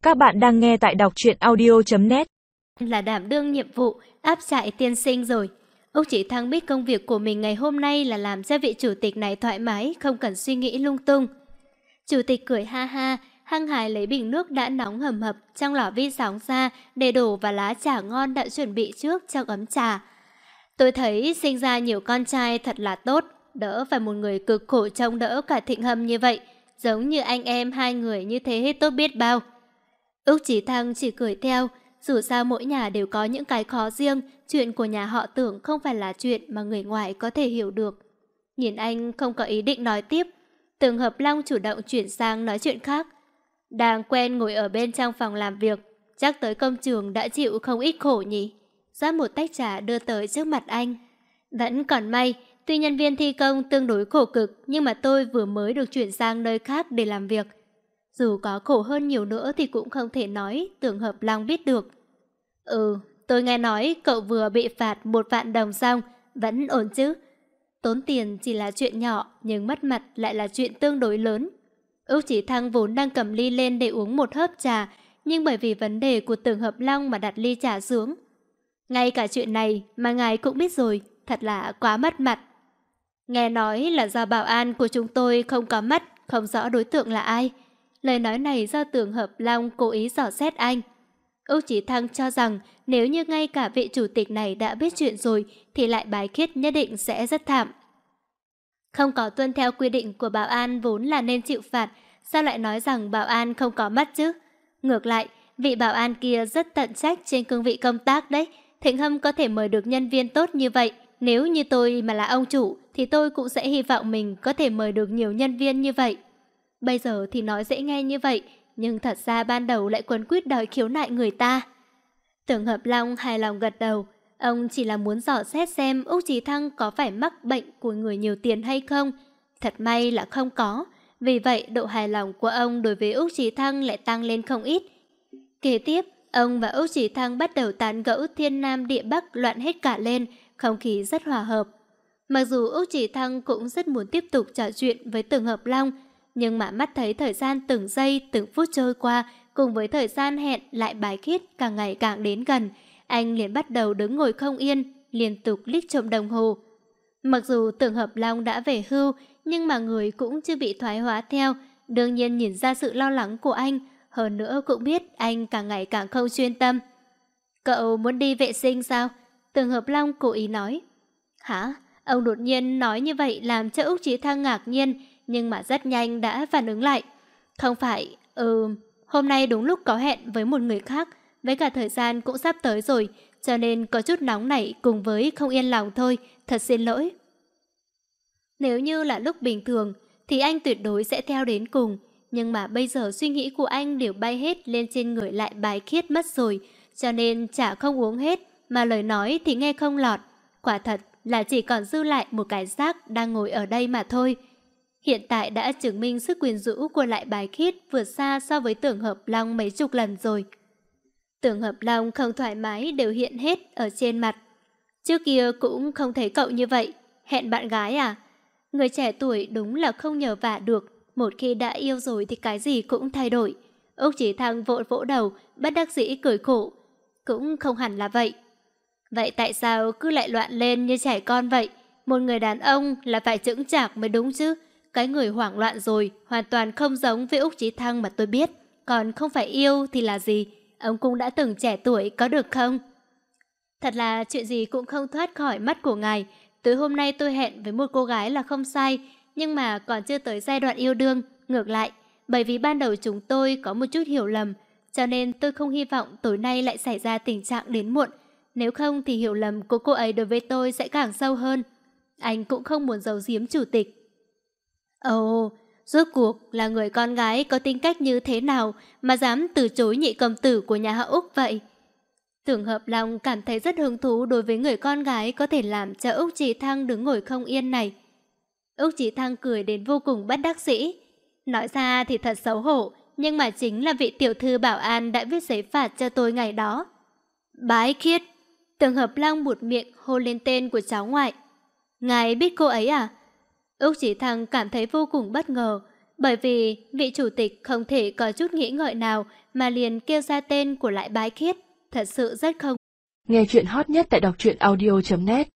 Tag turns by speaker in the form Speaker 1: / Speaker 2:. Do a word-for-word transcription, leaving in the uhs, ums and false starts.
Speaker 1: Các bạn đang nghe tại đọc truyện audio chấm net.
Speaker 2: Là đảm đương nhiệm vụ áp trại tiên sinh rồi. Úc Chỉ Thăng biết công việc của mình ngày hôm nay là làm cho vị chủ tịch này thoải mái, không cần suy nghĩ lung tung. Chủ tịch cười ha ha, hăng hái lấy bình nước đã nóng hầm hập trong lò vi sóng ra để đổ vào lá trà ngon đã chuẩn bị trước trong ấm trà. Tôi thấy sinh ra nhiều con trai thật là tốt, đỡ phải một người cực khổ trông đỡ cả Thịnh Hâm như vậy, giống như anh em hai người như thế tốt biết bao. Úc Chỉ Thăng chỉ cười theo, dù sao mỗi nhà đều có những cái khó riêng, chuyện của nhà họ Tưởng không phải là chuyện mà người ngoài có thể hiểu được. Nhìn anh không có ý định nói tiếp, Tưởng Hợp Long chủ động chuyển sang nói chuyện khác. Đang quen ngồi ở bên trong phòng làm việc, chắc tới công trường đã chịu không ít khổ nhỉ. Rót một tách trà đưa tới trước mặt anh. Vẫn còn may, tuy nhân viên thi công tương đối khổ cực, nhưng mà tôi vừa mới được chuyển sang nơi khác để làm việc. Dù có khổ hơn nhiều nữa thì cũng không thể nói Tưởng Hợp Long biết được. Ừ, tôi nghe nói cậu vừa bị phạt một vạn đồng xong, vẫn ổn chứ. Tốn tiền chỉ là chuyện nhỏ, nhưng mất mặt lại là chuyện tương đối lớn. Úc Chỉ Thăng vốn đang cầm ly lên để uống một hớp trà, nhưng bởi vì vấn đề của Tưởng Hợp Long mà đặt ly trà xuống. Ngay cả chuyện này mà ngài cũng biết rồi, thật là quá mất mặt. Nghe nói là do bảo an của chúng tôi không có mắt, không rõ đối tượng là ai. Lời nói này do Tưởng Hợp Long cố ý dò xét anh. Úc Chỉ Thăng cho rằng nếu như ngay cả vị chủ tịch này đã biết chuyện rồi thì lại Bái Khiết nhất định sẽ rất thảm. Không có tuân theo quy định của bảo an vốn là nên chịu phạt, sao lại nói rằng bảo an không có mắt chứ? Ngược lại, vị bảo an kia rất tận trách trên cương vị công tác đấy. Thịnh Hâm có thể mời được nhân viên tốt như vậy. Nếu như tôi mà là ông chủ thì tôi cũng sẽ hy vọng mình có thể mời được nhiều nhân viên như vậy. Bây giờ thì nói dễ nghe như vậy, nhưng thật ra ban đầu lại quấn quýt đòi khiếu nại người ta. Tưởng Hợp Long hài lòng gật đầu. Ông chỉ là muốn dò xét xem Úc Chỉ Thăng có phải mắc bệnh của người nhiều tiền hay không. Thật may là không có. Vì vậy độ hài lòng của ông đối với Úc Chỉ Thăng lại tăng lên không ít. Kế tiếp, ông và Úc Chỉ Thăng bắt đầu tán gẫu thiên nam địa bắc loạn hết cả lên, không khí rất hòa hợp. Mặc dù Úc Chỉ Thăng cũng rất muốn tiếp tục trò chuyện với Tưởng Hợp Long, nhưng mà mắt thấy thời gian từng giây từng phút trôi qua cùng với thời gian hẹn lại Bái Khiết càng ngày càng đến gần, anh liền bắt đầu đứng ngồi không yên, liên tục liếc trộm đồng hồ. Mặc dù Tưởng Hợp Long đã về hưu, nhưng mà người cũng chưa bị thoái hóa theo, đương nhiên nhìn ra sự lo lắng của anh, hơn nữa cũng biết anh càng ngày càng không chuyên tâm. Cậu muốn đi vệ sinh sao? Tưởng Hợp Long cố ý nói. Hả? Ông đột nhiên nói như vậy làm cho Úc Chí Thăng ngạc nhiên, nhưng mà rất nhanh đã phản ứng lại. Không phải, ừ, hôm nay đúng lúc có hẹn với một người khác, với cả thời gian cũng sắp tới rồi, cho nên có chút nóng nảy cùng với không yên lòng thôi, thật xin lỗi. Nếu như là lúc bình thường, thì anh tuyệt đối sẽ theo đến cùng, nhưng mà bây giờ suy nghĩ của anh đều bay hết lên trên người lại Bái Khiết mất rồi, cho nên chả không uống hết, mà lời nói thì nghe không lọt. Quả thật là chỉ còn dư lại một cái xác đang ngồi ở đây mà thôi. Hiện tại đã chứng minh sức quyến rũ của lại Bái Khiết vượt xa so với Tưởng Hợp Long mấy chục lần rồi. Tưởng Hợp Long không thoải mái đều hiện hết ở trên mặt. Trước kia cũng không thấy cậu như vậy. Hẹn bạn gái à? Người trẻ tuổi đúng là không nhờ vả được. Một khi đã yêu rồi thì cái gì cũng thay đổi. Úc Chỉ Thăng vội vỗ đầu, bất đắc dĩ cười khổ. Cũng không hẳn là vậy. Vậy tại sao cứ lại loạn lên như trẻ con vậy? Một người đàn ông là phải chững chạc mới đúng chứ. Cái người hoảng loạn rồi hoàn toàn không giống với Úc Chí Thăng mà tôi biết. Còn không phải yêu thì là gì? Ông cũng đã từng trẻ tuổi có được không? Thật là chuyện gì cũng không thoát khỏi mắt của ngài. Tối hôm nay tôi hẹn với một cô gái là không sai, nhưng mà còn chưa tới giai đoạn yêu đương. Ngược lại, bởi vì ban đầu chúng tôi có một chút hiểu lầm, cho nên tôi không hy vọng tối nay lại xảy ra tình trạng đến muộn. Nếu không thì hiểu lầm của cô ấy đối với tôi sẽ càng sâu hơn. Anh cũng không muốn giấu giếm chủ tịch. Ồ, rốt cuộc là người con gái có tính cách như thế nào mà dám từ chối nhị công tử của nhà họ Úc vậy? Tưởng Hợp Long cảm thấy rất hứng thú đối với người con gái có thể làm cho Úc Chỉ Thăng đứng ngồi không yên này. Úc Chỉ Thăng cười đến vô cùng bất đắc dĩ. Nói ra thì thật xấu hổ, nhưng mà chính là vị tiểu thư bảo an đã viết giấy phạt cho tôi ngày đó. Bái Khiết. Tưởng Hợp Long buột miệng hô lên tên của cháu ngoại. Ngài biết cô ấy à? Úc Chỉ Thăng cảm thấy vô cùng bất ngờ. bởi vì vị chủ tịch không thể có chút nghĩ ngợi nào mà liền kêu ra tên của Lại Bái Khiết. Thật sự rất không.
Speaker 1: Nghe chuyện hot nhất tại đọc truyện audio chấm net